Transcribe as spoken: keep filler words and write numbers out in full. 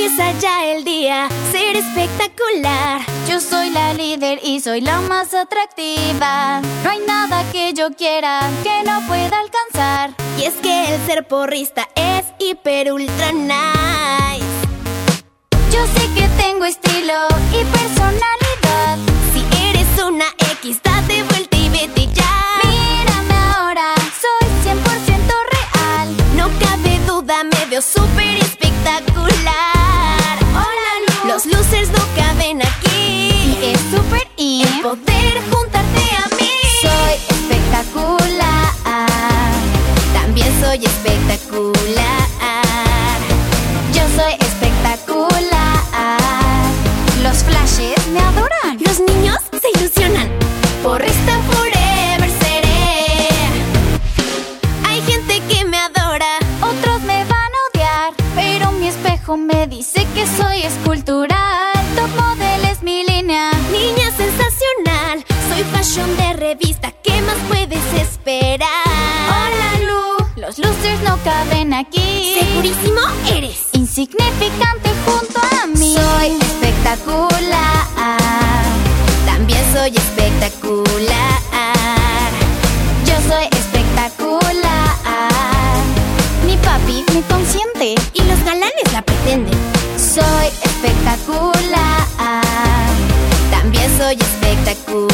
Empieza ya el día, ser espectacular. Yo soy la líder y soy la más atractiva. No hay nada que yo quiera que no pueda alcanzar. Y es que el ser porrista es hiper ultra nice. Yo sé que tengo estilo y personalidad. Si eres una X, date vuelta y vete ya. Mírame ahora, soy cien por ciento real. No cabe duda, me veo súper espectacular. Hola, Lu. Los losers no caben aquí. Y es súper in el poder juntarte a mí. Soy espectacular. También soy espectacular. Yo soy espectacular. Los flashes me adoran. Los niños se ilusionan. Porrista forever seré. Hay gente que me adora, otros me van a odiar, pero mi espejo me dice que soy escultural. Top model es mi línea. Niña sensacional. Soy fashion de revista. ¿Qué más puedes esperar? Hola, Lu. Los losers no caben aquí. Segurísimo eres insignificante junto a mí. Soy espectacular. También soy espectacular. Yo soy espectacular. Mi papi me consiente y los galanes la pretenden. Soy espectacular. También soy espectacular.